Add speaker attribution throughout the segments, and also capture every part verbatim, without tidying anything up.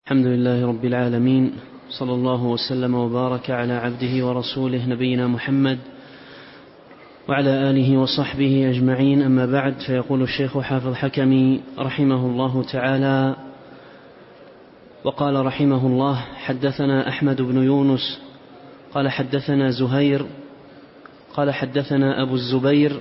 Speaker 1: الحمد لله رب العالمين، صلى الله وسلم وبارك على عبده ورسوله نبينا محمد وعلى آله وصحبه أجمعين. أما بعد، فيقول الشيخ حافظ حكمي رحمه الله تعالى: وقال رحمه الله: حدثنا أحمد بن يونس قال حدثنا زهير قال حدثنا أبو الزبير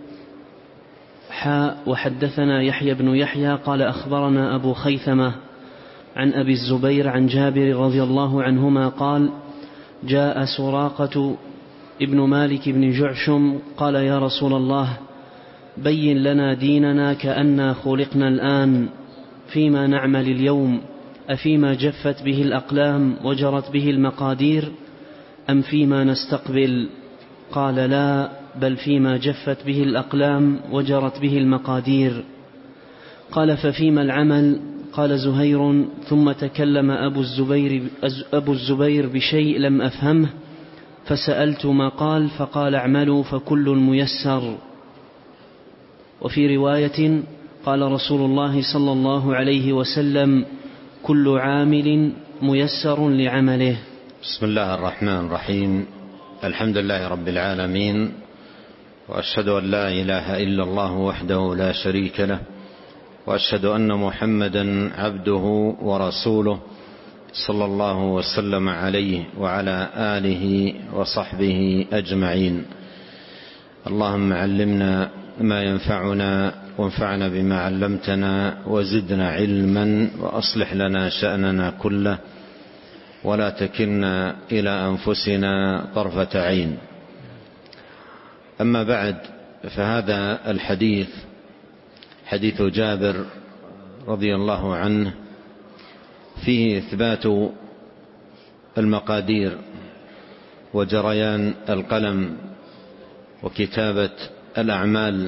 Speaker 1: حاء وحدثنا يحيى بن يحيى قال أخبرنا أبو خيثمة عن أبي الزبير عن جابر رضي الله عنهما قال: جاء سراقة ابن مالك بن جعشم قال: يا رسول الله، بين لنا ديننا كأننا خلقنا الآن، فيما نعمل اليوم، أفيما جفت به الأقلام وجرت به المقادير، أم فيما نستقبل؟ قال: لا، بل فيما جفت به الأقلام وجرت به المقادير. قال: ففيما العمل؟ قال زهير: ثم تكلم أبو الزبير, أبو الزبير بشيء لم أفهمه، فسألت ما قال، فقال: اعملوا فكل ميسر. وفي رواية: قال رسول الله صلى الله عليه وسلم: كل عامل ميسر لعمله.
Speaker 2: بسم الله الرحمن الرحيم. الحمد لله رب العالمين، وأشهد أن لا إله إلا الله وحده لا شريك له، وأشهد أن محمدا عبده ورسوله، صلى الله وسلم عليه وعلى آله وصحبه أجمعين. اللهم علمنا ما ينفعنا، وانفعنا بما علمتنا، وزدنا علما، وأصلح لنا شأننا كله، ولا تكلنا إلى أنفسنا طرفة عين. أما بعد، فهذا الحديث حديث جابر رضي الله عنه فيه إثبات المقادير وجريان القلم وكتابة الأعمال،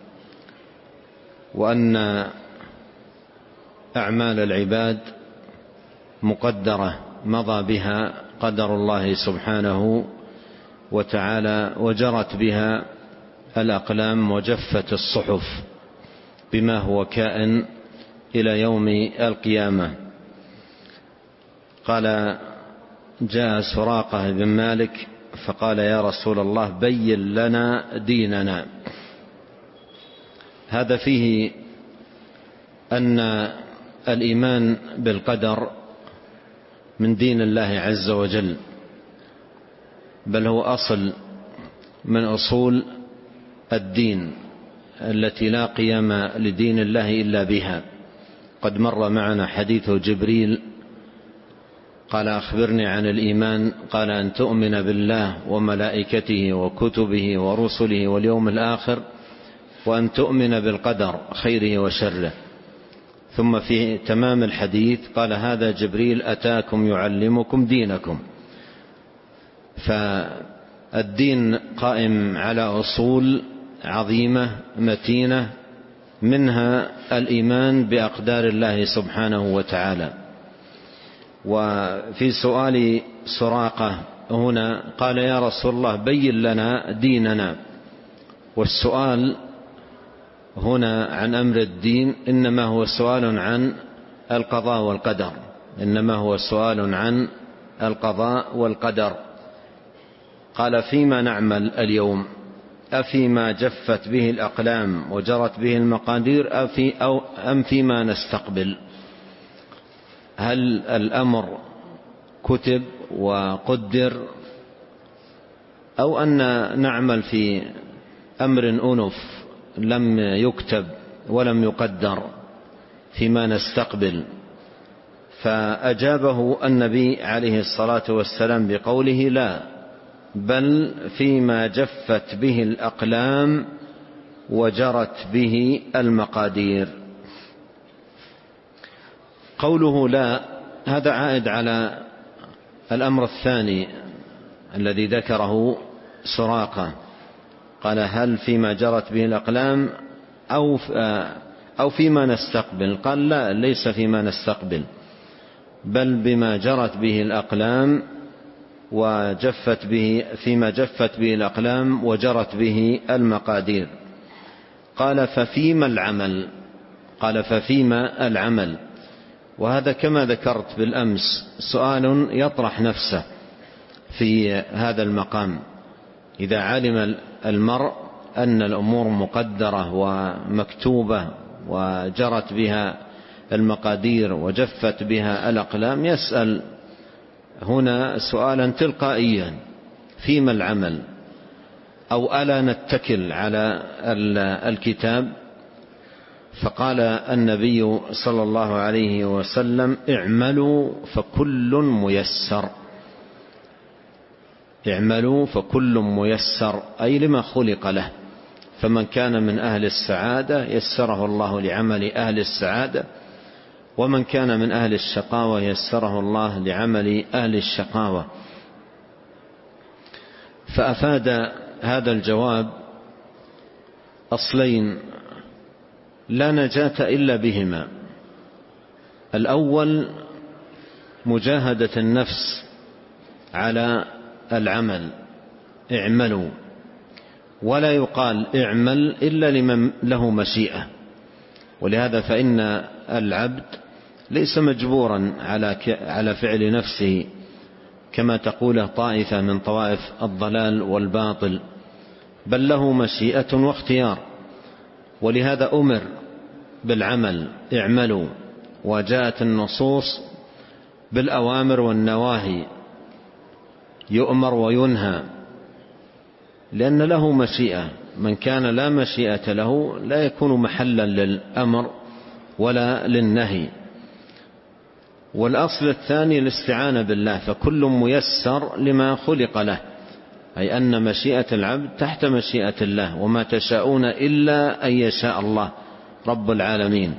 Speaker 2: وأن أعمال العباد مقدرة مضى بها قدر الله سبحانه وتعالى، وجرت بها الأقلام وجفت الصحف بما هو كائن إلى يوم القيامة. قال: جاء سراقة بن مالك فقال: يا رسول الله، بين لنا ديننا. هذا فيه أن الإيمان بالقدر من دين الله عز وجل، بل هو أصل من أصول الدين التي لا قيام لدين الله إلا بها. قد مر معنا حديث جبريل قال: أخبرني عن الإيمان. قال: أن تؤمن بالله وملائكته وكتبه ورسله واليوم الآخر، وأن تؤمن بالقدر خيره وشره. ثم في تمام الحديث قال: هذا جبريل أتاكم يعلمكم دينكم. فالدين قائم على أصول عظيمة متينة، منها الإيمان بأقدار الله سبحانه وتعالى. وفي سؤال سراقة هنا قال: يا رسول الله، بين لنا ديننا. والسؤال هنا عن أمر الدين إنما هو سؤال عن القضاء والقدر، إنما هو سؤال عن القضاء والقدر. قال: فيما نعمل اليوم، أفيما جفت به الأقلام وجرت به المقادير، أفي أو أم فيما نستقبل؟ هل الأمر كتب وقدر، أو أن نعمل في أمر أنف لم يكتب ولم يقدر فيما نستقبل؟ فأجابه النبي عليه الصلاة والسلام بقوله: لا، بل فيما جفت به الأقلام وجرت به المقادير. قوله لا هذا عائد على الأمر الثاني الذي ذكره سراقة. قال: هل فيما جرت به الأقلام أو أو فيما نستقبل؟ قال: لا، ليس فيما نستقبل، بل بما جرت به الأقلام وجفت به، فيما جفت به الأقلام وجرت به المقادير. قال: ففيما العمل؟ قال: ففيما العمل؟ وهذا كما ذكرت بالأمس سؤال يطرح نفسه في هذا المقام. إذا علم المرء أن الأمور مقدرة ومكتوبة وجرت بها المقادير وجفت بها الأقلام، يسأل هنا سؤالا تلقائيا: فيما العمل؟ أو ألا نتكل على الكتاب؟ فقال النبي صلى الله عليه وسلم: اعملوا فكل ميسر. اعملوا فكل ميسر، أي لما خلق له. فمن كان من أهل السعادة يسره الله لعمل أهل السعادة، ومن كان من أهل الشقاوة يسره الله لعمل أهل الشقاوة. فأفاد هذا الجواب أصلين لا نجاة إلا بهما: الأول مجاهدة النفس على العمل، اعملوا، ولا يقال اعمل إلا لمن له مشيئة. ولهذا فإن العبد ليس مجبورا على فعل نفسه كما تقوله طائفة من طوائف الضلال والباطل، بل له مشيئة واختيار. ولهذا أمر بالعمل، اعملوا، وجاءت النصوص بالأوامر والنواهي، يؤمر وينهى، لأن له مشيئة. من كان لا مشيئة له لا يكون محلا للأمر ولا للنهي. والأصل الثاني الاستعانة بالله، فكل ميسر لما خلق له، أي أن مشيئة العبد تحت مشيئة الله، وما تشاءون إلا أن يشاء الله رب العالمين.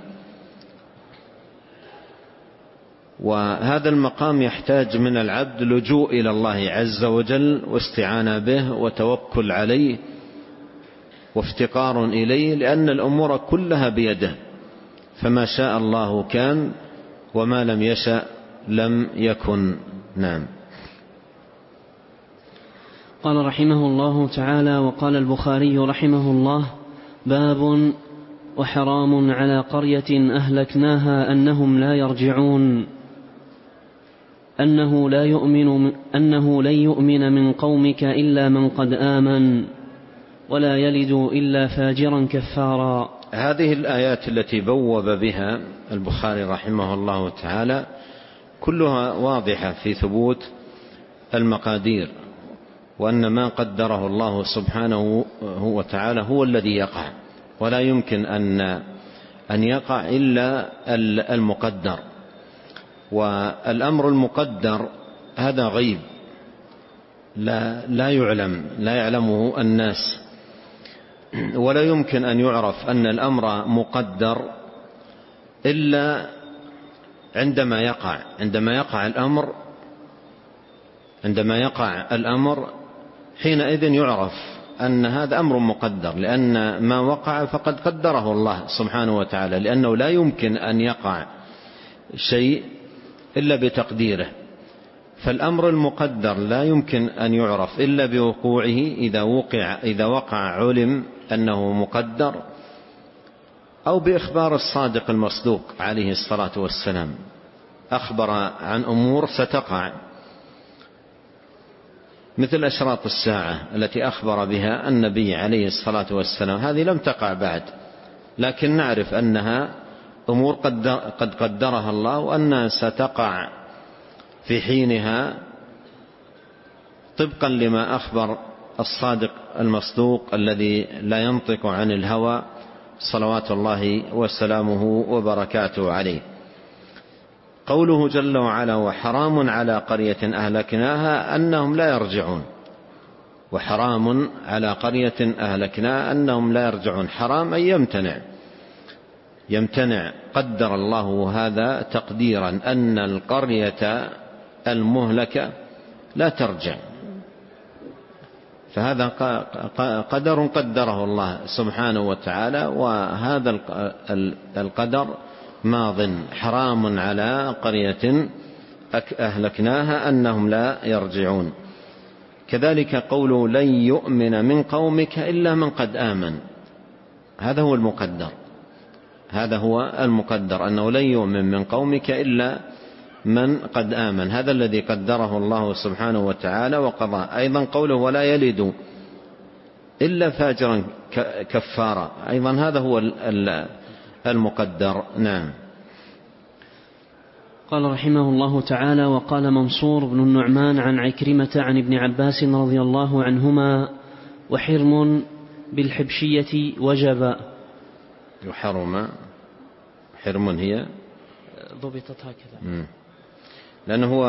Speaker 2: وهذا المقام يحتاج من العبد لجوء إلى الله عز وجل واستعانة به وتوكل عليه وافتقار إليه، لأن الأمور كلها بيده، فما شاء الله كان وما لم يشأ لم يكن. نعم.
Speaker 1: قال رحمه الله تعالى: وقال البخاري رحمه الله: باب وحرام على قرية أهلكناها أنهم لا يرجعون، أنه لا يؤمن أنه لن يؤمن من قومك إلا من قد آمن، ولا يلد إلا فاجرا كفارا.
Speaker 2: هذه الآيات التي بوب بها البخاري رحمه الله تعالى كلها واضحة في ثبوت المقادير، وأن ما قدره الله سبحانه وتعالى هو الذي يقع، ولا يمكن أن أن يقع إلا المقدر. والأمر المقدر هذا غيب لا, لا يعلم لا يعلمه الناس، ولا يمكن أن يعرف أن الأمر مقدر إلا عندما يقع عندما يقع الأمر عندما يقع الأمر حينئذ يعرف أن هذا أمر مقدر، لأن ما وقع فقد قدره الله سبحانه وتعالى، لأنه لا يمكن أن يقع شيء إلا بتقديره. فالأمر المقدر لا يمكن أن يعرف إلا بوقوعه. إذا وقع إذا وقع علم أنه مقدر، أو بإخبار الصادق المصدوق عليه الصلاة والسلام، أخبر عن أمور ستقع، مثل أشراط الساعة التي أخبر بها النبي عليه الصلاة والسلام. هذه لم تقع بعد، لكن نعرف أنها أمور قد قدرها الله، وأنها ستقع في حينها طبقا لما أخبر الصادق المصدوق الذي لا ينطق عن الهوى صلوات الله وسلامه وبركاته عليه. قوله جل وعلا: وحرام على قرية أهلكناها أنهم لا يرجعون. وحرام على قرية أهلكناها أنهم لا يرجعون، حرام أي يمتنع يمتنع قدر الله هذا تقديرا أن القرية المهلكة لا ترجع، فهذا قدر قدره الله سبحانه وتعالى، وهذا القدر ماض. حرام على قرية أهلكناها أنهم لا يرجعون. كذلك قوله: لن يؤمن من قومك إلا من قد آمن، هذا هو المقدر. هذا هو المقدر، أنه لن يؤمن من قومك إلا من قد آمن، هذا الذي قدره الله سبحانه وتعالى وقضى. أيضا قوله ولا يلد إلا فاجرا كفارا، أيضا هذا هو المقدر. نعم.
Speaker 1: قال رحمه الله تعالى: وقال منصور بن النعمان عن عكرمة عن ابن عباس رضي الله عنهما: وحرم بالحبشية وجب.
Speaker 2: يحرم، حرم هي
Speaker 1: ضبطت هكذا
Speaker 2: لأنه هو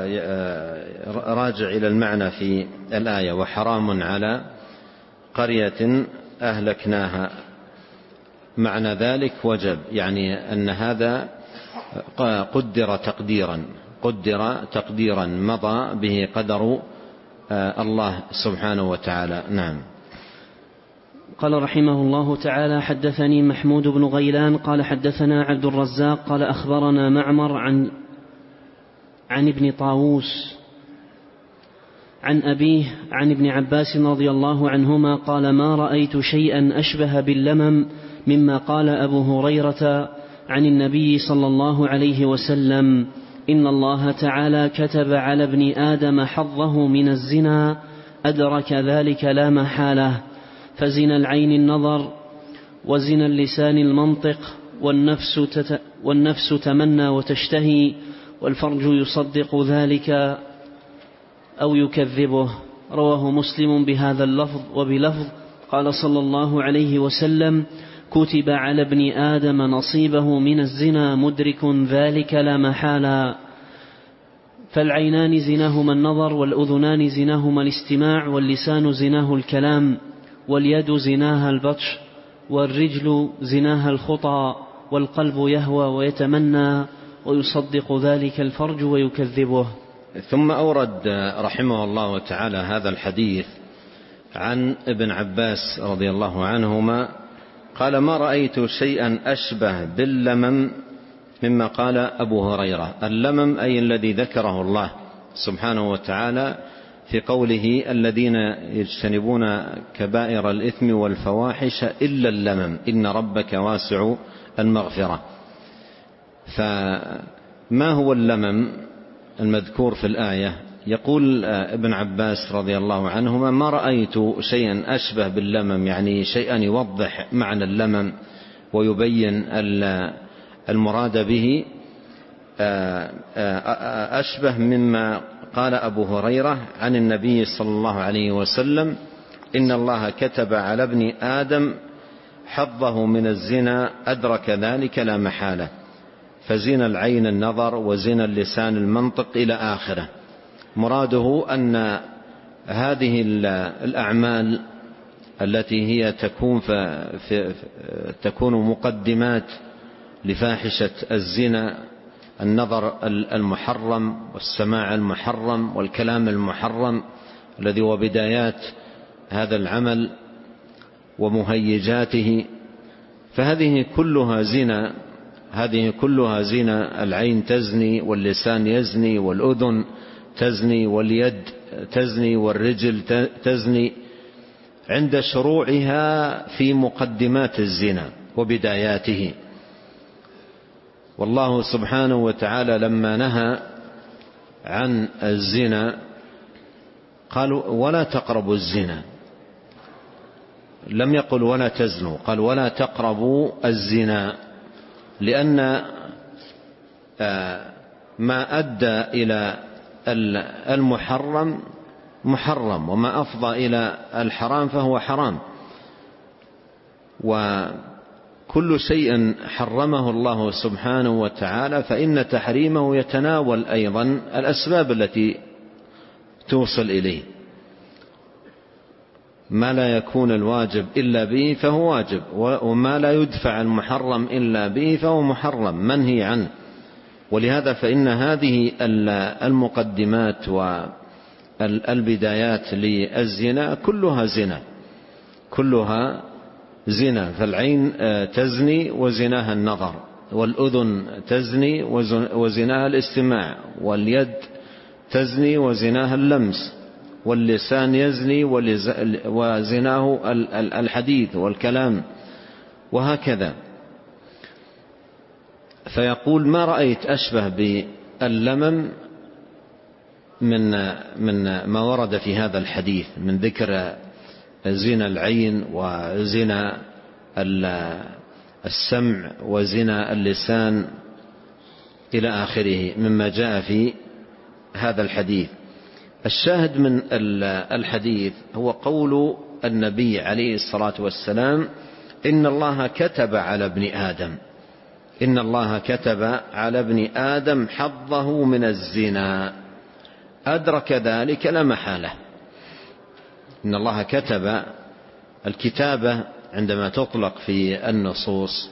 Speaker 2: راجع إلى المعنى في الآية: وحرام على قرية أهلكناها، معنى ذلك وجب، يعني أن هذا قدر تقديرا قدر تقديرا مضى به قدر الله سبحانه وتعالى. نعم.
Speaker 1: قال رحمه الله تعالى: حدثني محمود بن غيلان قال حدثنا عبد الرزاق قال أخبرنا معمر عن عن ابن طاووس عن أبيه عن ابن عباس رضي الله عنهما قال: ما رأيت شيئا أشبه باللمم مما قال أبو هريرة عن النبي صلى الله عليه وسلم: إن الله تعالى كتب على ابن آدم حظه من الزنا أدرك ذلك لا محالة، فزنا العين النظر، وزنا اللسان المنطق، والنفس, تت والنفس تمنى وتشتهي، والفرج يصدق ذلك أو يكذبه. رواه مسلم بهذا اللفظ وبلفظ قال صلى الله عليه وسلم: كتب على ابن آدم نصيبه من الزنا مدرك ذلك لا محالة. فالعينان زناهما النظر، والأذنان زناهما الاستماع، واللسان زناه الكلام، واليد زناها البطش، والرجل زناها الخطى، والقلب يهوى ويتمنى، ويصدق ذلك الفرج ويكذبه.
Speaker 2: ثم أورد رحمه الله تعالى هذا الحديث عن ابن عباس رضي الله عنهما قال: ما رأيت شيئا أشبه باللمم مما قال أبو هريرة. اللمم أي الذي ذكره الله سبحانه وتعالى في قوله: الذين يجتنبون كبائر الإثم والفواحش إلا اللمم إن ربك واسع المغفرة. فما هو اللمم المذكور في الآية؟ يقول ابن عباس رضي الله عنهما: ما رأيت شيئا أشبه باللمم، يعني شيئا يوضح معنى اللمم ويبين المراد به، أشبه مما قال أبو هريرة عن النبي صلى الله عليه وسلم: إن الله كتب على ابن آدم حظه من الزنا أدرك ذلك لا محالة، فزنا العين النظر، وزنا اللسان المنطق، إلى آخره. مراده أن هذه الأعمال التي هي تكون, في تكون مقدمات لفاحشة الزنا: النظر المحرم، والسماع المحرم، والكلام المحرم الذي هو بدايات هذا العمل ومهيجاته، فهذه كلها زنا، هذه كلها زنا. العين تزني، واللسان يزني، والأذن تزني، واليد تزني، والرجل تزني، عند شروعها في مقدمات الزنا وبداياته. والله سبحانه وتعالى لما نهى عن الزنا قال: ولا تقربوا الزنا، لم يقل ولا تزنوا، قال: ولا تقربوا الزنا، لأن ما أدى إلى المحرم محرم، وما أفضى إلى الحرام فهو حرام. وكل شيء حرمه الله سبحانه وتعالى فإن تحريمه يتناول أيضا الأسباب التي توصل إليه. ما لا يكون الواجب إلا به فهو واجب، وما لا يدفع المحرم إلا به فهو محرم منهي عنه. ولهذا فإن هذه المقدمات والبدايات للزنا كلها زنا، كلها زنا. فالعين تزني وزناها النظر، والأذن تزني وزناها الاستماع، واليد تزني وزناها اللمس، واللسان يزني وزناه الحديث والكلام، وهكذا. فيقول ما رأيت أشبه باللمم من من ما ورد في هذا الحديث من ذكر زنا العين وزنا السمع وزنا اللسان إلى آخره مما جاء في هذا الحديث. الشاهد من الحديث هو قول النبي عليه الصلاة والسلام: إن الله كتب على ابن آدم إن الله كتب على ابن آدم حظه من الزنا، أدرك ذلك لا محالة. إن الله كتب. الكتابة عندما تطلق في النصوص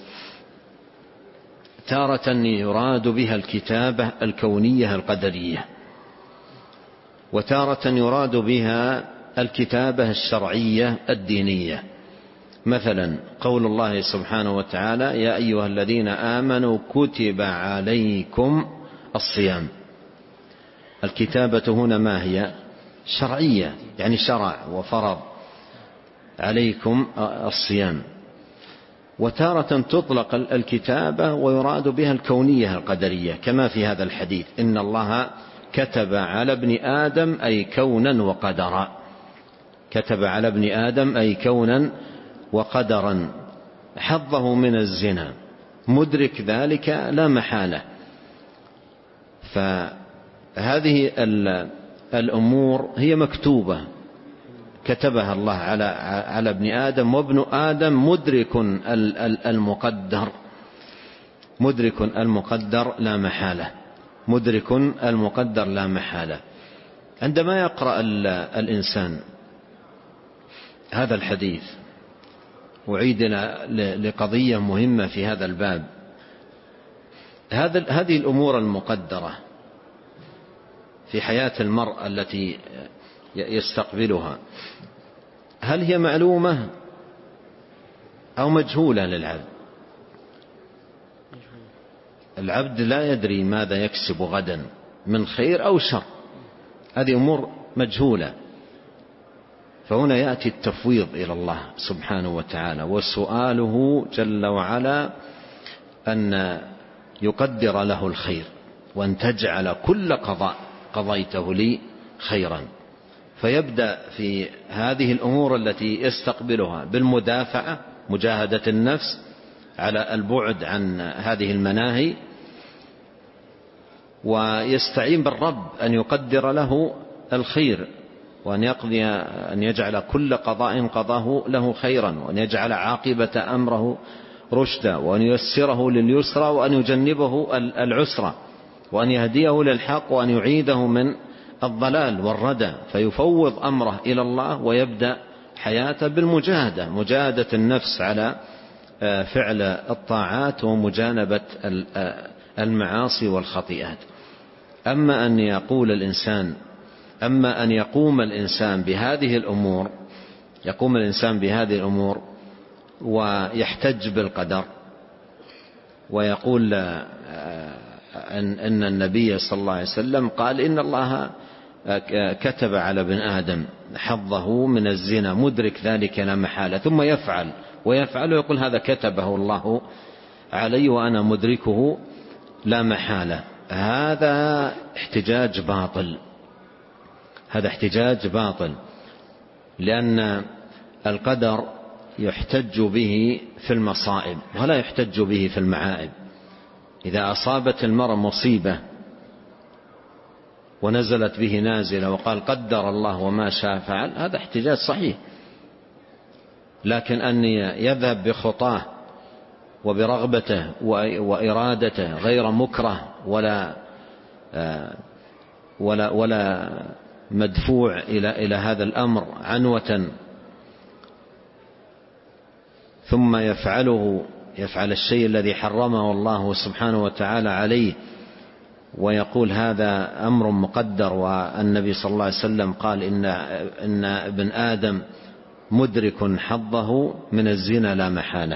Speaker 2: تارة يراد بها الكتابة الكونية القدرية، وتارة يراد بها الكتابة الشرعية الدينية. مثلا قول الله سبحانه وتعالى: يا أيها الذين آمنوا كتب عليكم الصيام. الكتابة هنا ما هي؟ شرعية، يعني شرع وفرض عليكم الصيام. وتارة تطلق الكتابة ويراد بها الكونية القدرية كما في هذا الحديث: إن الله كتب على ابن آدم أي كونا وقدرا. كتب على ابن آدم أي كونا وقدرا حظه من الزنا، مدرك ذلك لا محالة. فهذه الأمور هي مكتوبة كتبها الله على على ابن آدم، وابن آدم مدرك المقدر مدرك المقدر لا محالة مدرك المقدر لا محالة. عندما يقرأ الإنسان هذا الحديث، أعيد لقضية مهمة في هذا الباب. هذه الأمور المقدرة في حياة المرء التي يستقبلها، هل هي معلومة أو مجهولة للعبد؟ العبد لا يدري ماذا يكسب غدا من خير أو شر، هذه أمور مجهولة. فهنا يأتي التفويض إلى الله سبحانه وتعالى، وسؤاله جل وعلا أن يقدر له الخير، وأن تجعل كل قضاء قضيته لي خيرا. فيبدأ في هذه الأمور التي يستقبلها بالمدافعة، مجاهدة النفس على البعد عن هذه المناهي، ويستعين بالرب أن يقدر له الخير، وأن يقضي أن يجعل كل قضاء قضاه له خيرا، وأن يجعل عاقبة أمره رشدا، وأن ييسره لليسرى، وأن يجنبه العسرى، وأن يهديه للحق، وأن يعيده من الضلال والردى. فيفوض أمره إلى الله ويبدأ حياته بالمجاهدة، مجاهدة النفس على فعل الطاعات ومجانبة المعاصي والخطيئات. أما أن يقول الإنسان أما أن يقوم الإنسان بهذه الأمور يقوم الإنسان بهذه الأمور ويحتج بالقدر ويقول أن النبي صلى الله عليه وسلم قال: إن الله كتب على ابن آدم حظه من الزنا، مدرك ذلك لا محالة، ثم يفعل ويفعل ويقول: هذا كتبه الله علي وأنا مدركه لا محالة. هذا احتجاج باطل هذا احتجاج باطل لأن القدر يحتج به في المصائب ولا يحتج به في المعائب. إذا أصابت المرء مصيبة ونزلت به نازلة وقال قدر الله وما شاء فعل، هذا احتجاج صحيح. لكن أن يذهب بخطاه وبرغبته وإرادته غير مكره ولا ولا ولا مدفوع إلى إلى هذا الأمر عنوة، ثم يفعله يفعل الشيء الذي حرمه الله سبحانه وتعالى عليه ويقول هذا أمر مقدر، والنبي صلى الله عليه وسلم قال إن إن ابن آدم مدرك حظه من الزنا لا محالة.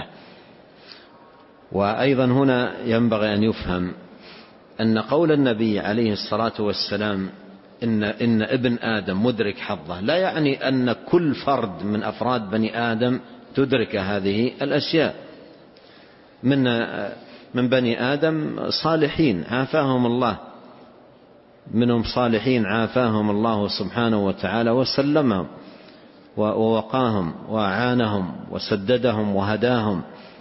Speaker 2: وأيضا هنا ينبغي أن يفهم أن قول النبي عليه الصلاة والسلام إن إن ابن آدم مدرك حظه لا يعني أن كل فرد من أفراد بني آدم تدرك هذه الأشياء. من من بني آدم صالحين عافاهم الله، منهم صالحين عافاهم الله سبحانه وتعالى وسلمهم ووقاهم وأعانهم وسددهم وهداهم.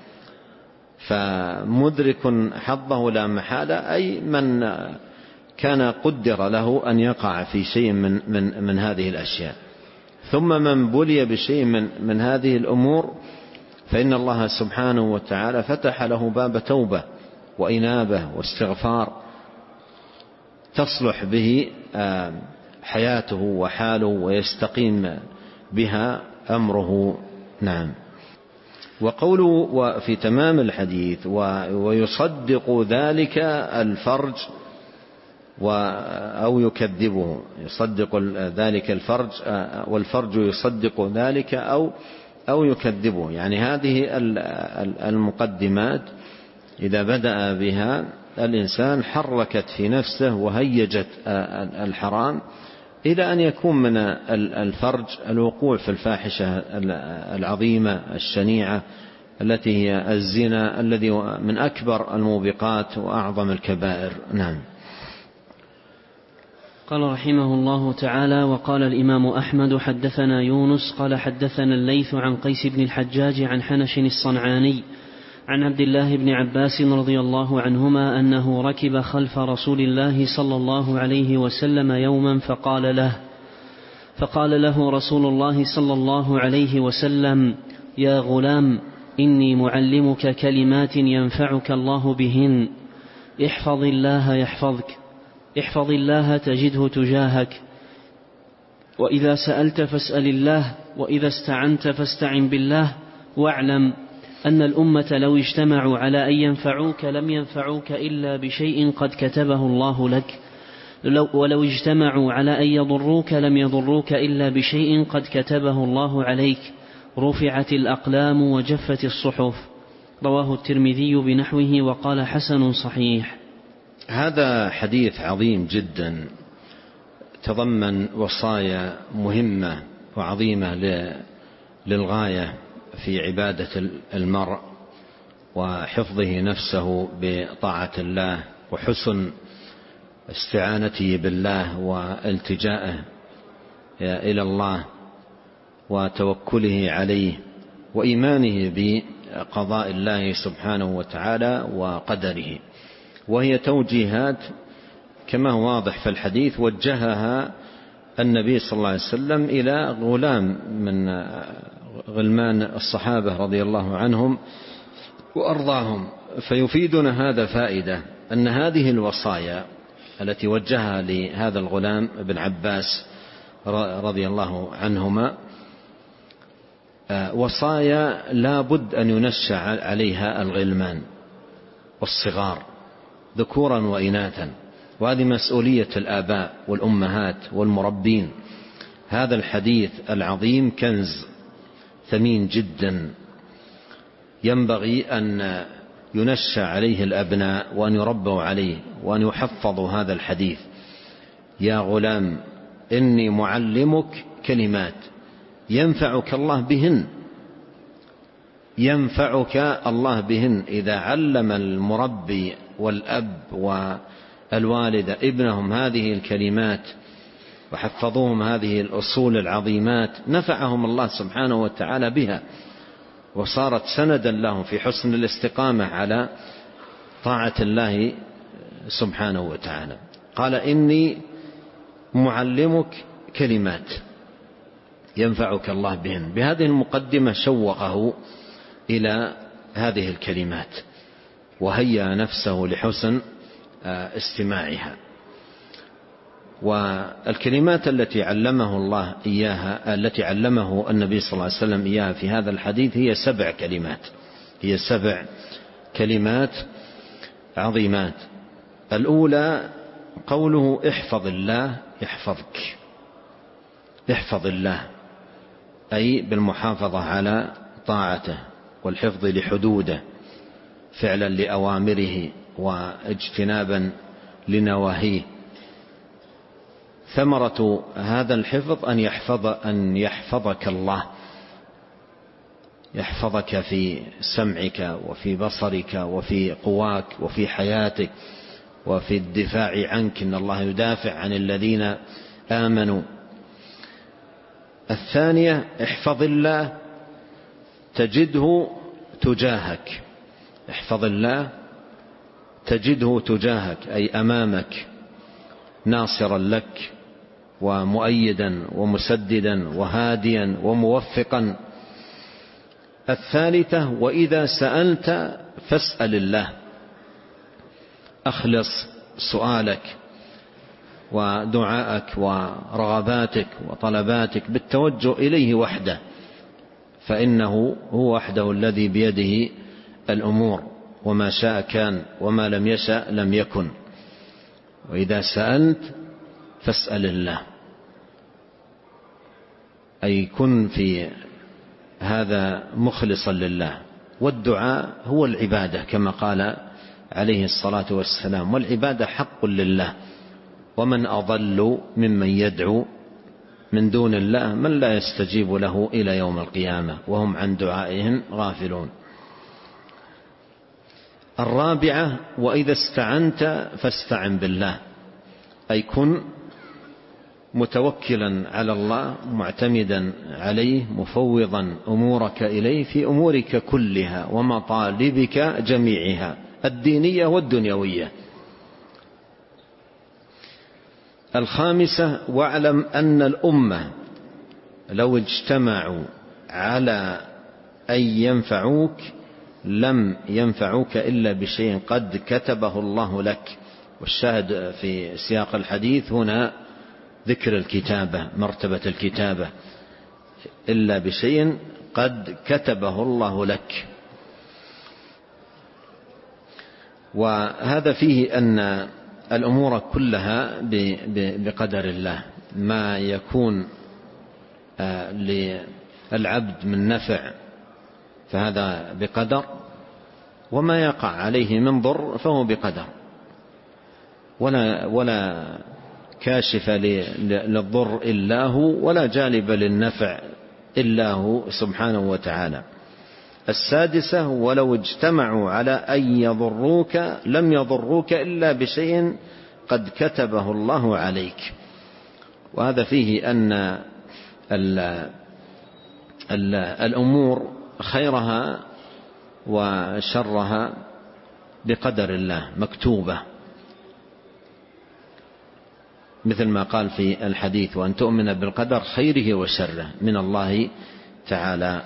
Speaker 2: فمدرك حظه لا محالة، أي من كان قدر له أن يقع في شيء من, من, من هذه الأشياء. ثم من بلي بشيء من, من هذه الأمور فإن الله سبحانه وتعالى فتح له باب توبة وإنابة واستغفار تصلح به حياته وحاله ويستقيم بها أمره. نعم. وقوله في تمام الحديث ويصدق ذلك الفرج أو يكذبه، يصدق ذلك الفرج والفرج يصدق ذلك أو أو يكذبه. يعني هذه المقدمات إذا بدأ بها الإنسان حركت في نفسه وهيجت الحرام إلى أن يكون من الفرج الوقوع في الفاحشة العظيمة الشنيعة التي هي الزنا، الذي من أكبر الموبقات وأعظم الكبائر. نعم.
Speaker 1: قال رحمه الله تعالى: وقال الإمام أحمد حدثنا يونس قال حدثنا الليث عن قيس بن الحجاج عن حنش الصنعاني عن عبد الله بن عباس رضي الله عنهما أنه ركب خلف رسول الله صلى الله عليه وسلم يوما فقال له فقال له رسول الله صلى الله عليه وسلم: يا غلام، إني معلمك كلمات ينفعك الله بهن، احفظ الله يحفظك، احفظ الله تجده تجاهك، وإذا سألت فاسأل الله، وإذا استعنت فاستعن بالله، واعلم أن الأمة لو اجتمعوا على أن ينفعوك لم ينفعوك إلا بشيء قد كتبه الله لك، ولو اجتمعوا على أن يضروك لم يضروك إلا بشيء قد كتبه الله عليك، رفعت الأقلام وجفت الصحف. رواه الترمذي بنحوه وقال حسن صحيح.
Speaker 2: هذا حديث عظيم جدا تضمن وصايا مهمة وعظيمة للغاية في عبادة المرء وحفظه نفسه بطاعة الله وحسن استعانته بالله والتجائه إلى الله وتوكله عليه وإيمانه بقضاء الله سبحانه وتعالى وقدره. وهي توجيهات كما هو واضح في الحديث وجهها النبي صلى الله عليه وسلم إلى غلام من غلمان الصحابة رضي الله عنهم وأرضاهم. فيفيدنا هذا فائدة أن هذه الوصايا التي وجهها لهذا الغلام ابن عباس رضي الله عنهما وصايا لا بد أن ينشأ عليها الغلمان والصغار ذكورا وإناثا، وهذه مسؤولية الآباء والأمهات والمربين. هذا الحديث العظيم كنز ثمين جدا ينبغي أن ينشأ عليه الأبناء وأن يربوا عليه وأن يحفظوا هذا الحديث. يا غلام، إني معلمك كلمات ينفعك الله بهن، ينفعك الله بهن. إذا علم المربي والأب والوالدة ابنهم هذه الكلمات وحفظوهم هذه الأصول العظيمات نفعهم الله سبحانه وتعالى بها، وصارت سندا لهم في حسن الاستقامة على طاعة الله سبحانه وتعالى. قال: إني معلمك كلمات ينفعك الله بهن. بهذه المقدمة شوقه إلى هذه الكلمات وهيأ نفسه لحسن استماعها. والكلمات التي علمه الله إياها التي علمه النبي صلى الله عليه وسلم إياها في هذا الحديث هي سبع كلمات هي سبع كلمات عظيمات. الأولى قوله: احفظ الله يحفظك. احفظ الله أي بالمحافظة على طاعته والحفظ لحدوده فعلا لأوامره واجتنابا لنواهيه. ثمرة هذا الحفظ أن يحفظ أن يحفظك الله، يحفظك في سمعك وفي بصرك وفي قواك وفي حياتك وفي الدفاع عنك، إن الله يدافع عن الذين آمنوا. الثانية احفظ الله تجده تجاهك، احفظ الله تجده تجاهك أي أمامك، ناصرا لك ومؤيدا ومسددا وهاديا وموفقا. الثالثة وإذا سألت فاسأل الله، أخلص سؤالك ودعاءك ورغباتك وطلباتك بالتوجه إليه وحده، فإنه هو وحده الذي بيده الأمور، وما شاء كان وما لم يشأ لم يكن. وإذا سألت فاسأل الله، أي كن في هذا مخلصا لله. والدعاء هو العبادة كما قال عليه الصلاة والسلام، والعبادة حق لله، ومن أضل ممن يدعو من دون الله من لا يستجيب له إلى يوم القيامة وهم عن دعائهم غافلون. الرابعة وإذا استعنت فاستعن بالله، أي كن متوكلا على الله معتمدا عليه مفوضا أمورك إليه في أمورك كلها ومطالبك جميعها الدينية والدنيوية. الخامسة واعلم أن الأمة لو اجتمعوا على أن ينفعوك لم ينفعوك إلا بشيء قد كتبه الله لك. والشاهد في سياق الحديث هنا ذكر الكتابة، مرتبة الكتابة، إلا بشيء قد كتبه الله لك. وهذا فيه أن الأمور كلها بقدر الله، ما يكون للعبد من نفع فهذا بقدر، وما يقع عليه من ضر فهو بقدر، ولا ولا كاشف للضر إلا هو، ولا جالب للنفع إلا هو سبحانه وتعالى. السادسة ولو اجتمعوا على أن يضروك لم يضروك إلا بشيء قد كتبه الله عليك. وهذا فيه أن ال ال الأمور خيرها وشرها بقدر الله مكتوبة، مثل ما قال في الحديث وأن تؤمن بالقدر خيره وشره من الله تعالى.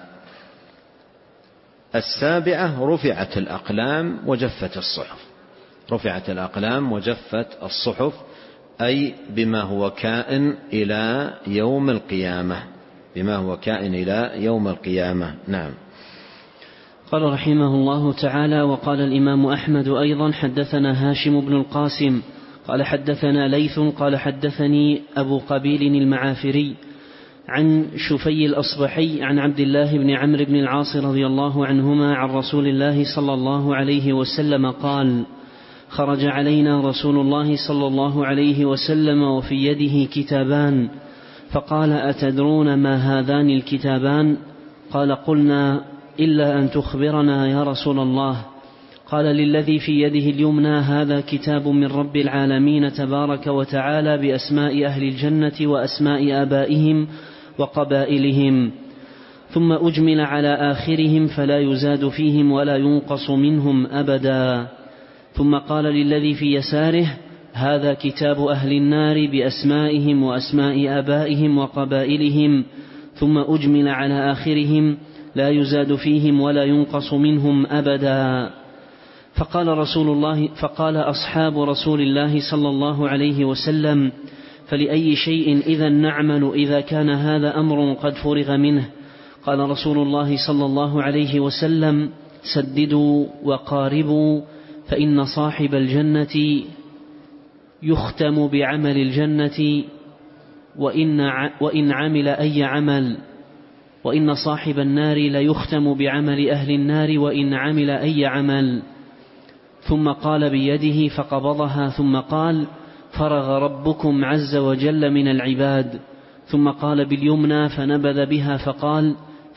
Speaker 2: السابعة رفعت الأقلام وجفت الصحف، رفعت الأقلام وجفت الصحف أي بما هو كائن إلى يوم القيامة، بما هو كائن إلى يوم القيامة. نعم.
Speaker 1: قال رحمه الله تعالى: وقال الإمام أحمد أيضا: حدثنا هاشم بن القاسم قال حدثنا ليث قال حدثني أبو قبيل المعافري عن شفي الأصبحي عن عبد الله بن عمرو بن العاص رضي الله عنهما عن رسول الله صلى الله عليه وسلم قال: خرج علينا رسول الله صلى الله عليه وسلم وفي يده كتابان، فقال: أتدرون ما هذان الكتابان؟ قال: قلنا: إلا أن تخبرنا يا رسول الله. قال: للذي في يده اليمنى: هذا كتاب من رب العالمين تبارك وتعالى بأسماء أهل الجنة وأسماء آبائهم وقبائلهم، ثم أجمل على آخرهم فلا يزاد فيهم ولا ينقص منهم أبدا. ثم قال للذي في يساره: هذا كتاب أهل النار بأسمائهم وأسماء آبائهم وقبائلهم، ثم أجمل على آخرهم لا يزاد فيهم ولا ينقص منهم أبدا. فقال رسول الله فقال أصحاب رسول الله صلى الله عليه وسلم: فلأي شيء إذا نعمل إذا كان هذا أمر قد فرغ منه؟ قال رسول الله صلى الله عليه وسلم: سددوا وقاربوا، فإن صاحب الجنة يختم بعمل الجنة وإن, وإن عمل أي عمل، وإن صاحب النار ليختم بعمل أهل النار وإن عمل أي عمل. ثم قال بيده فقبضها، ثم قال: فرغ ربكم عز وجل من العباد. ثم قال باليمنى فنبذ بها فقال: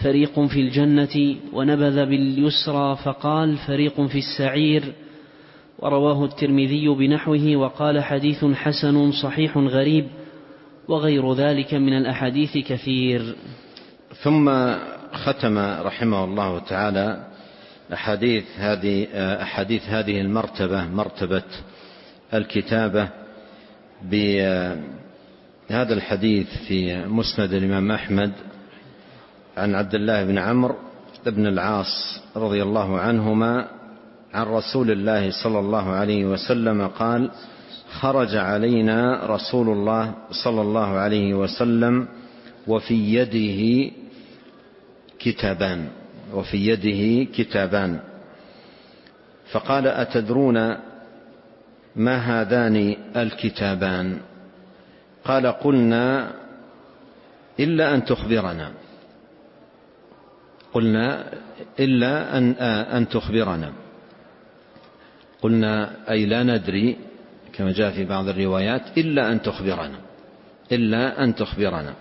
Speaker 1: فريق في الجنة، ونبذ باليسرى فقال فريق في السعير. ورواه الترمذي بنحوه وقال حديث حسن صحيح غريب، وغير ذلك من الأحاديث كثير.
Speaker 2: ثم ختم رحمه الله تعالى أحاديث هذه, أحاديث هذه المرتبة، مرتبة الكتابة، بهذا الحديث في مسند الإمام أحمد عن عبد الله بن عمرو بن العاص رضي الله عنهما عن رسول الله صلى الله عليه وسلم قال: خرج علينا رسول الله صلى الله عليه وسلم وفي يده كتابان وفي يده كتابان فقال: أتدرون ما هذان الكتابان؟ قال: قلنا إلا أن تخبرنا قلنا إلا أن, أن تخبرنا قلنا أي لا ندري، كما جاء في بعض الروايات إلا أن تخبرنا إلا أن تخبرنا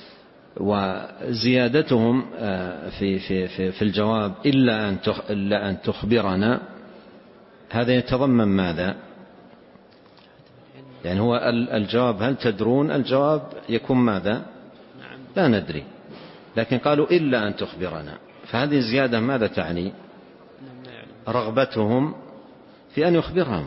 Speaker 2: وزيادتهم في, في, في, في الجواب إلا أن, إلا أن تخبرنا، هذا يتضمن ماذا؟ يعني هو الجواب هل تدرون؟ الجواب يكون ماذا؟ لا ندري، لكن قالوا إلا أن تخبرنا، فهذه الزيادة ماذا تعني؟ رغبتهم في أن يخبرهم،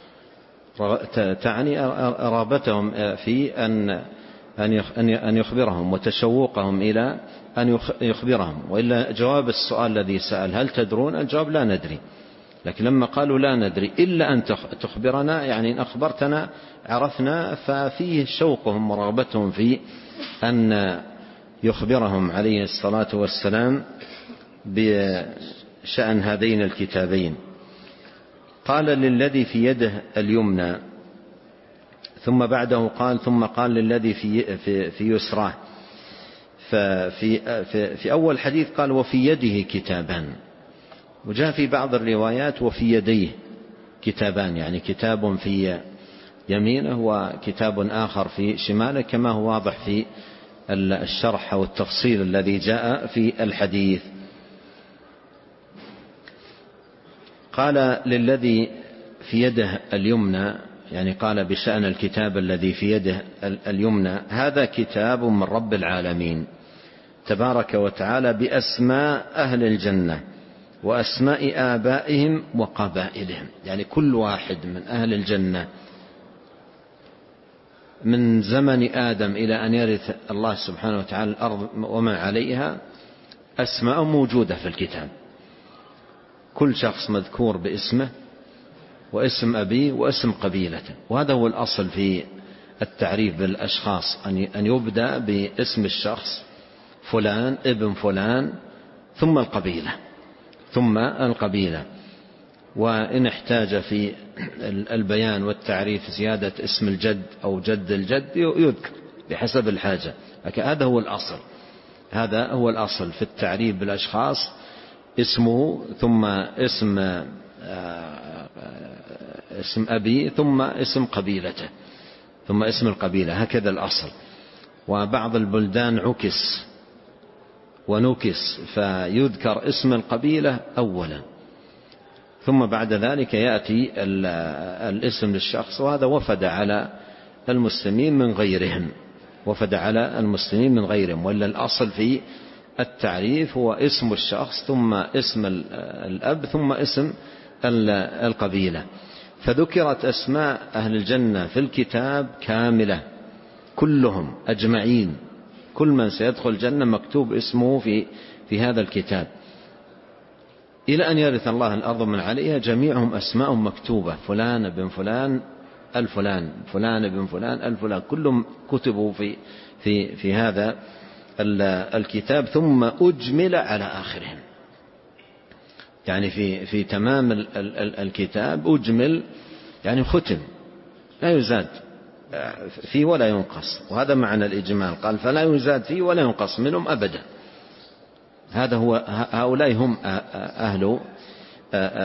Speaker 2: تعني رغبتهم في أن أن يخبرهم وتشوقهم إلى أن يخبرهم. وإلا جواب السؤال الذي سأل هل تدرون؟ الجواب لا ندري، لكن لما قالوا لا ندري إلا أن تخبرنا يعني إن أخبرتنا عرفنا، ففيه شوقهم ورغبتهم في أن يخبرهم عليه الصلاة والسلام بشأن هذين الكتابين. قال: للذي في يده اليمنى، ثم بعده قال ثم قال للذي في, في, في يسراه. ففي في, في أول حديث قال وفي يده كتابان، وجاء في بعض الروايات وفي يديه كتابان، يعني كتاب في يمينه وكتاب آخر في شماله، كما هو واضح في الشرح أو التفصيل الذي جاء في الحديث. قال للذي في يده اليمنى، يعني قال بشأن الكتاب الذي في يده اليمنى: هذا كتاب من رب العالمين تبارك وتعالى بأسماء أهل الجنة وأسماء آبائهم وقبائلهم، يعني كل واحد من أهل الجنة من زمن آدم إلى أن يرث الله سبحانه وتعالى الأرض وما عليها أسماء موجودة في الكتاب، كل شخص مذكور باسمه واسم أبيه واسم قبيلته. وهذا هو الأصل في التعريف بالأشخاص، أن يبدأ باسم الشخص فلان ابن فلان ثم القبيلة ثم القبيلة وإن احتاج في البيان والتعريف زيادة اسم الجد أو جد الجد يذكر بحسب الحاجة، لكن هذا هو الأصل هذا هو الأصل في التعريف بالأشخاص، اسمه ثم اسم اسم أبي ثم اسم قبيلته ثم اسم القبيلة، هكذا الأصل. وبعض البلدان عكس ونكس، فيذكر اسم القبيلة أولا ثم بعد ذلك يأتي الاسم للشخص، وهذا وفد على المسلمين من غيرهم وفد على المسلمين من غيرهم ولا الأصل في التعريف هو اسم الشخص ثم اسم الأب ثم اسم القبيلة. فذكرت أسماء أهل الجنة في الكتاب كاملة كلهم أجمعين، كل من سيدخل الجنة مكتوب اسمه في في هذا الكتاب إلى أن يرث الله الأرض من عليها، جميعهم أسماء مكتوبة، فلان بن فلان الفلان فلان بن فلان الفلان، كلهم كتبوا في في في هذا الكتاب ثم أجمل على آخرهم، يعني في في تمام الكتاب أجمل يعني ختم لا يزاد فيه ولا ينقص، وهذا معنى الإجمال، قال فلا يزاد فيه ولا ينقص منهم أبدا. هذا هو هؤلاء هم أهل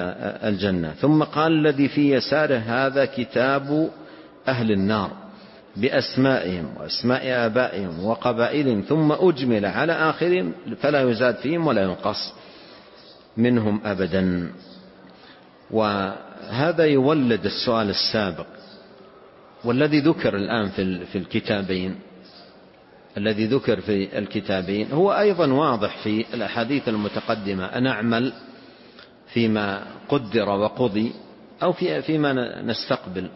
Speaker 2: الجنة. ثم قال الذي في يساره هذا كتاب أهل النار، بأسمائهم وأسماء آبائهم وقبائلهم ثم أجمل على آخرهم فلا يزاد فيهم ولا ينقص منهم أبدا. وهذا يولد السؤال السابق، والذي ذكر الآن في الكتابين الذي ذكر في الكتابين هو أيضا واضح في الأحاديث المتقدمة، أن أعمل فيما قدر وقضي أو في فيما نستقبل.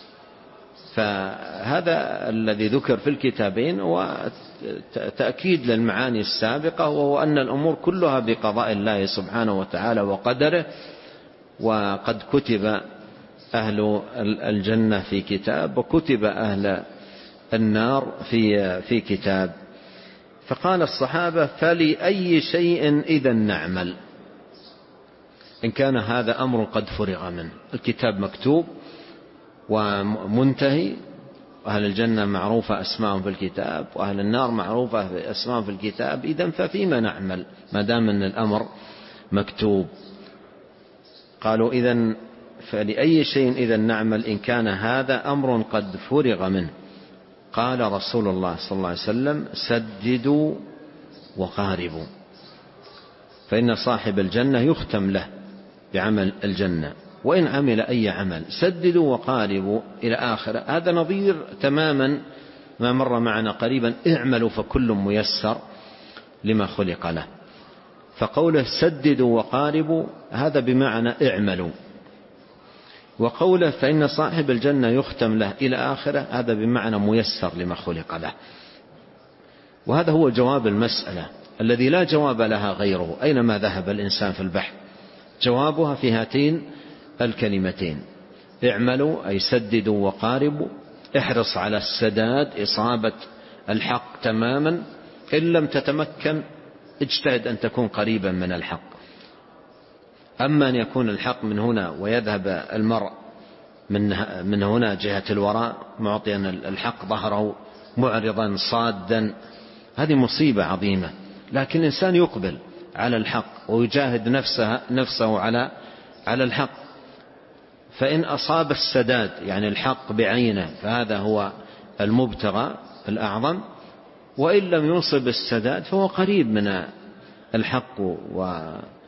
Speaker 2: فهذا الذي ذكر في الكتابين هو تأكيد للمعاني السابقة، وهو أن الأمور كلها بقضاء الله سبحانه وتعالى وقدره، وقد كتب أهل الجنة في كتاب وكتب أهل النار في في كتاب. فقال الصحابة: فلأي شيء إذا نعمل؟ إن كان هذا أمر قد فرغ منه، الكتاب مكتوب ومنتهي، أهل الجنة معروفة أسماءهم في الكتاب وأهل النار معروفة أسماءهم في الكتاب، إذن ففيما نعمل ما دام أن الأمر مكتوب؟ قالوا: إذن فلأي شيء إذا نعمل إن كان هذا أمر قد فرغ منه؟ قال رسول الله صلى الله عليه وسلم: سددوا وقاربوا، فإن صاحب الجنة يختم له بعمل الجنة وإن عمل أي عمل. سددوا وقاربوا إلى آخر، هذا نظير تماما ما مر معنا قريبا: اعملوا فكل ميسر لما خلق له. فقوله سددوا وقاربوا هذا بمعنى اعملوا، وقوله فإن صاحب الجنة يختم له إلى آخره هذا بمعنى ميسر لما خلق له. وهذا هو جواب المسألة الذي لا جواب لها غيره. أينما ذهب الإنسان في البحث جوابها في هاتين الكلمتين: اعملوا أي سددوا وقاربوا، احرص على السداد إصابة الحق تماما، إن لم تتمكن اجتهد أن تكون قريبا من الحق. أما أن يكون الحق من هنا ويذهب المرء من من هنا جهة الوراء معطيا الحق ظهره معرضا صادا، هذه مصيبة عظيمة. لكن الإنسان يقبل على الحق ويجاهد نفسه نفسه على على الحق، فإن أصاب السداد يعني الحق بعينه فهذا هو المبتغى الأعظم، وإن لم يصب السداد فهو قريب من الحق و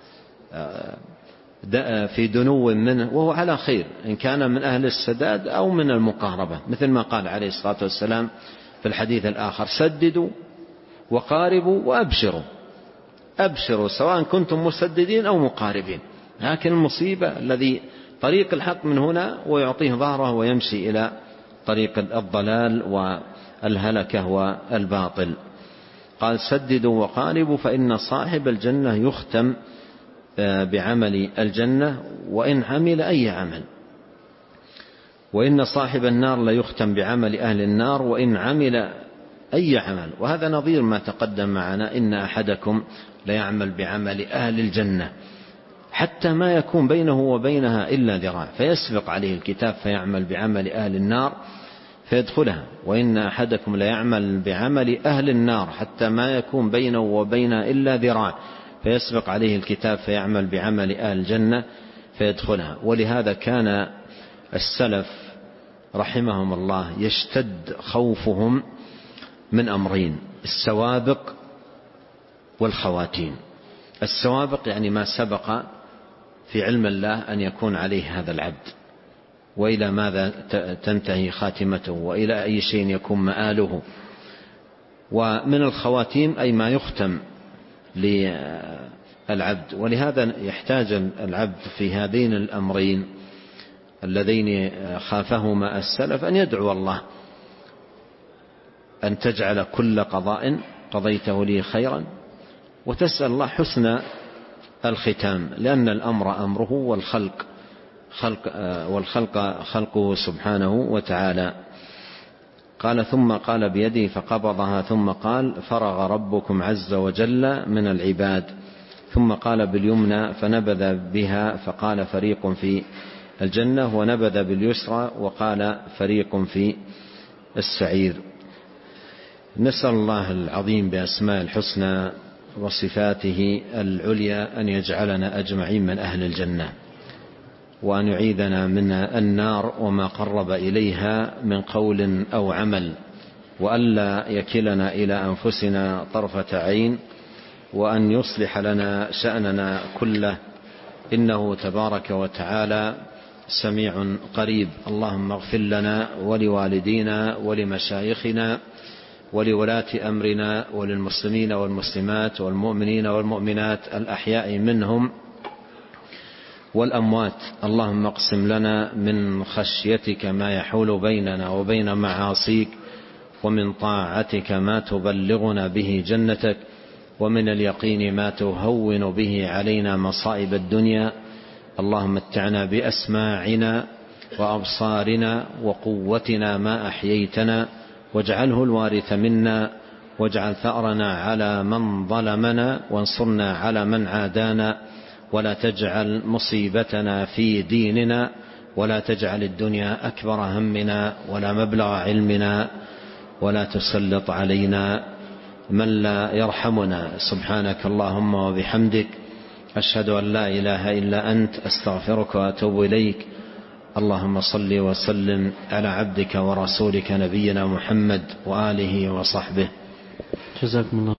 Speaker 2: في دنو منه وهو على خير، إن كان من أهل السداد أو من المقاربة، مثل ما قال عليه الصلاة والسلام في الحديث الآخر: سددوا وقاربوا وأبشروا. أبشروا سواء كنتم مسددين أو مقاربين. لكن المصيبة الذي طريق الحق من هنا ويعطيه ظهره ويمشي إلى طريق الضلال والهلكة والباطل. قال: سددوا وقاربوا فإن صاحب الجنة يختم بعمل الجنة وإن عمل أي عمل، وإن صاحب النار لا يختم بعمل أهل النار وإن عمل أي عمل. وهذا نظير ما تقدم معنا: إن أحدكم لا يعمل بعمل أهل الجنة حتى ما يكون بينه وبينها إلا ذراع فيسبق عليه الكتاب فيعمل بعمل أهل النار فيدخلها، وإن أحدكم لا يعمل بعمل أهل النار حتى ما يكون بينه وبينها إلا ذراع فيسبق عليه الكتاب فيعمل بعمل أهل الجنة فيدخلها. ولهذا كان السلف رحمهم الله يشتد خوفهم من أمرين: السوابق والخواتيم. السوابق يعني ما سبق في علم الله أن يكون عليه هذا العبد، وإلى ماذا تنتهي خاتمته، وإلى أي شيء يكون مآله. ومن الخواتيم أي ما يختم للعبد. ولهذا يحتاج العبد في هذين الأمرين اللذين خافهما السلف أن يدعو الله أن تجعل كل قضاء قضيته لي خيرا، وتسأل الله حسن الختام، لأن الأمر أمره والخلق خلق والخلق خلقه سبحانه وتعالى. قال: ثم قال بيده فقبضها، ثم قال: فرغ ربكم عز وجل من العباد، ثم قال باليمنى فنبذ بها فقال: فريق في الجنة، ونبذ باليسرى وقال: فريق في السعير. نسأل الله العظيم بأسماء الحسنى وصفاته العليا أن يجعلنا أجمعين من أهل الجنة. وأن يعيذنا من النار وما قرب إليها من قول أو عمل، وألا يكلنا إلى أنفسنا طرفة عين، وأن يصلح لنا شأننا كله، إنه تبارك وتعالى سميع قريب. اللهم اغفر لنا ولوالدينا ولمشايخنا ولولاة أمرنا وللمسلمين والمسلمات والمؤمنين والمؤمنات الأحياء منهم والأموات. اللهم اقسم لنا من خشيتك ما يحول بيننا وبين معاصيك، ومن طاعتك ما تبلغنا به جنتك، ومن اليقين ما تهون به علينا مصائب الدنيا. اللهم متعنا بأسماعنا وأبصارنا وقوتنا ما أحييتنا، واجعله الوارث منا، واجعل ثأرنا على من ظلمنا، وانصرنا على من عادانا، ولا تجعل مصيبتنا في ديننا، ولا تجعل الدنيا أكبر همنا ولا مبلغ علمنا، ولا تسلط علينا من لا يرحمنا. سبحانك اللهم وبحمدك، أشهد أن لا إله إلا أنت، أستغفرك وأتوب إليك. اللهم صل وسلم على عبدك ورسولك نبينا محمد وآله وصحبه.
Speaker 1: جزاكم الله.